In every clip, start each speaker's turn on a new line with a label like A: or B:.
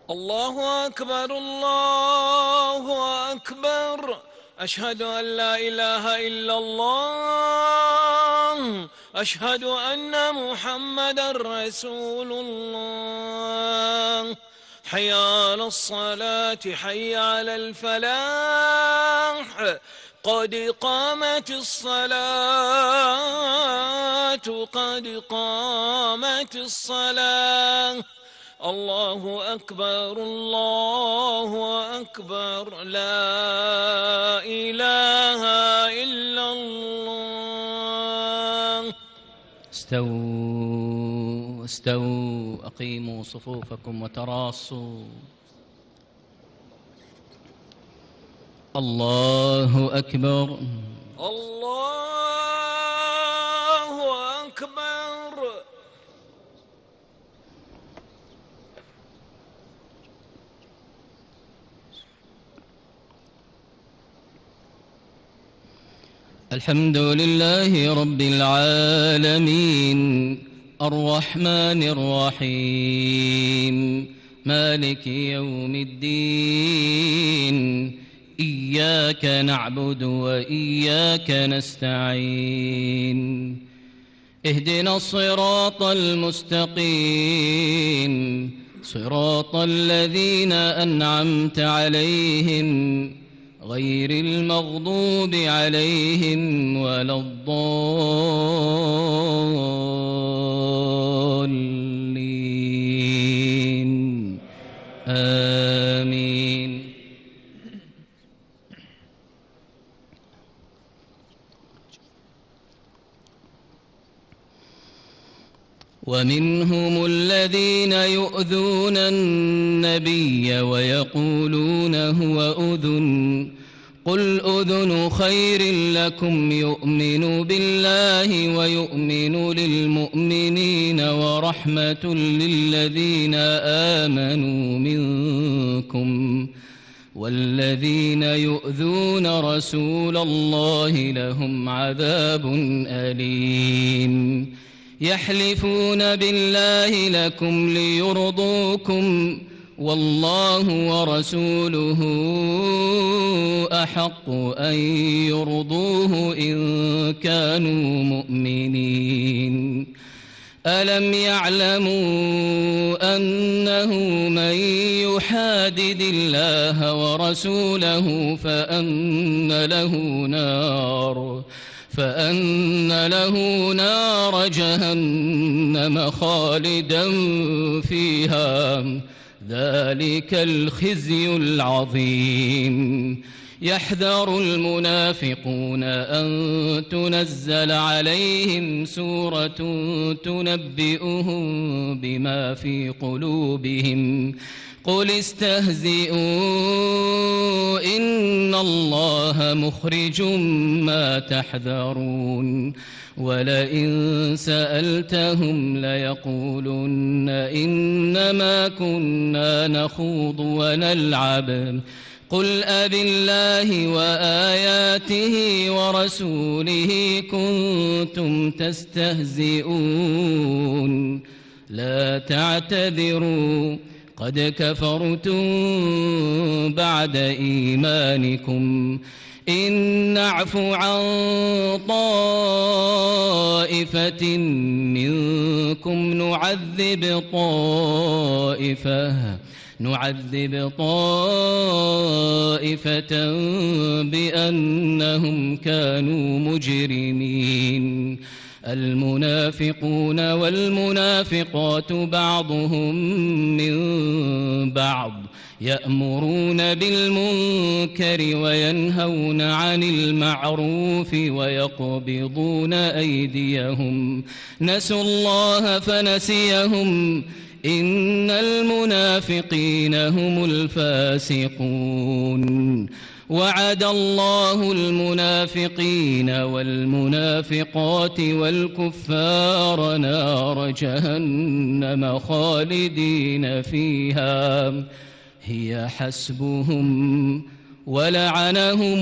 A: الله أكبر الله أكبر. أشهد أن لا إله إلا الله. أشهد أن محمدا رسول الله. حي على الصلاة حي على الفلاح. قد قامت الصلاة قد قامت الصلاة. الله أكبر الله أكبر. لا إله إلا الله.
B: استووا استووا، أقيموا صفوفكم وتراصوا. الله أكبر
A: الله أكبر.
B: الحمد لله رب العالمين، الرحمن الرحيم، مالك يوم الدين. إياك نعبد وإياك نستعين. اهدنا الصراط المستقيم، صراط الذين أنعمت عليهم غير المغضوب عليهم ولا الضالين. آمين. ومنهم الذين يؤذون النبي ويقولون هو أذن، قل أذن خير لكم يؤمن بالله ويؤمن للمؤمنين ورحمة للذين آمنوا منكم، والذين يؤذون رسول الله لهم عذاب أليم. يحلفون بالله لكم ليرضوكم والله ورسوله أحق أن يرضوه إن كانوا مؤمنين. ألم يعلموا أنه من يحادد الله ورسوله فأن له نار جهنم خالدا فيها، ذلك الخزي العظيم. يحذر المنافقون أن تنزل عليهم سورة تنبئهم بما في قلوبهم، قل استهزئوا إن الله مخرج ما تحذرون. ولئن سألتهم ليقولن إنما كنا نخوض ونلعب، قل أبالله وآياته ورسوله كنتم تستهزئون. لا تعتذروا قد كفرتم بعد إيمانكم، إن نعف عن طائفة منكم نعذب طائفة بأنهم كانوا مجرمين. المنافقون والمنافقات بعضهم من بعض يأمرون بالمنكر وينهون عن المعروف ويقبضون أيديهم، نسوا الله فنسيهم، إن المنافقين هم الفاسقون. وعد الله المنافقين والمنافقات والكفار نار جهنم خالدين فيها، هي حسبهم ولعنهم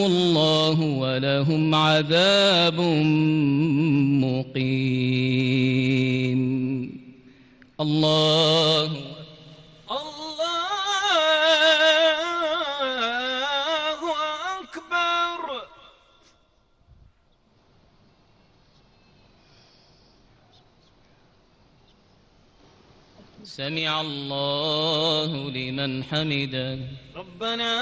B: الله ولهم عذاب مقيم. الله
A: الله أكبر.
B: سمع الله لمن حمده.
A: ربنا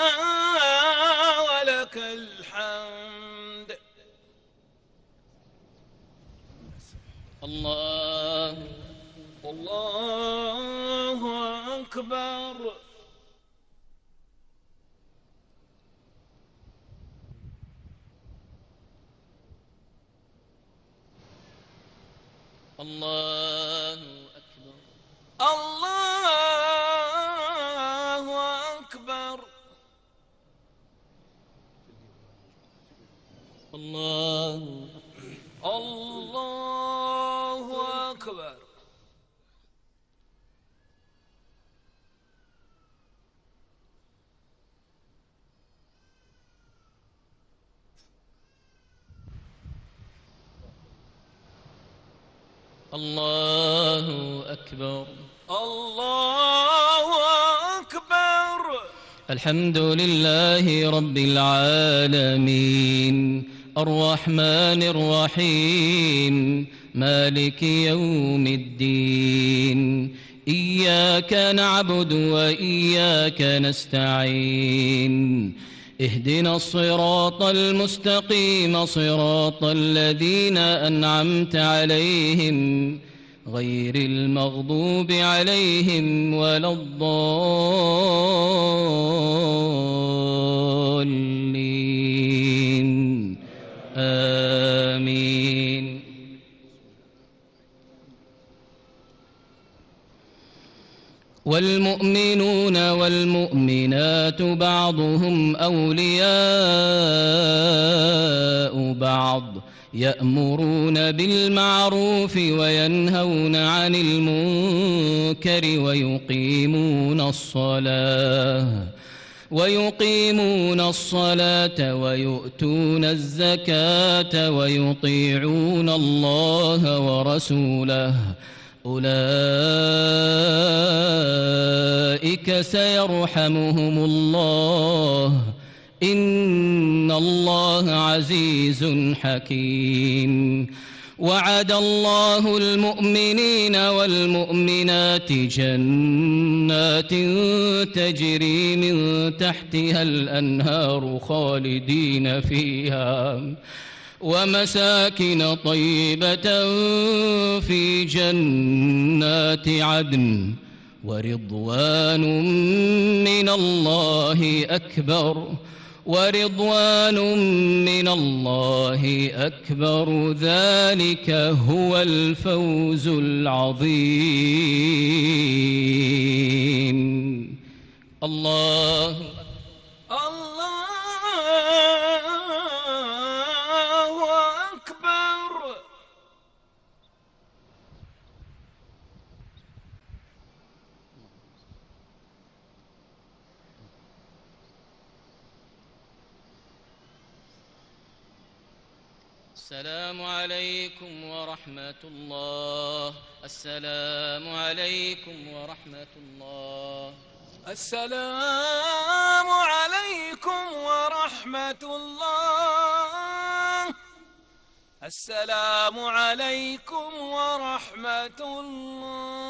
A: ولك الحمد.
B: الله
A: الله أكبر.
B: الله أكبر.
A: الله أكبر.
B: الله
A: الله أكبر.
B: الله أكبر.
A: الله أكبر.
B: الحمد لله رب العالمين الرحمن الرحيم مالك يوم الدين إياك نعبد وإياك نستعين اهدنا الصراط المستقيم صراط الذين أنعمت عليهم غير المغضوب عليهم ولا الضالين آمين. والمؤمنون والمؤمنات بعضهم أولياء بعض يأمرون بالمعروف وينهون عن المنكر ويقيمون الصلاة ويؤتون الزكاة ويطيعون الله ورسوله أولئك سيرحمهم الله إن الله عزيز حكيم. وعد الله المؤمنين والمؤمنات جنات تجري من تحتها الأنهار خالدين فيها ومساكن طيبة في جنات عدن ورضوان من الله أكبر ذلك هو الفوز العظيم. الله
A: أكبر.
B: السلام عليكم ورحمة الله. السلام عليكم ورحمة الله.
A: السلام عليكم ورحمة الله. السلام عليكم ورحمة الله.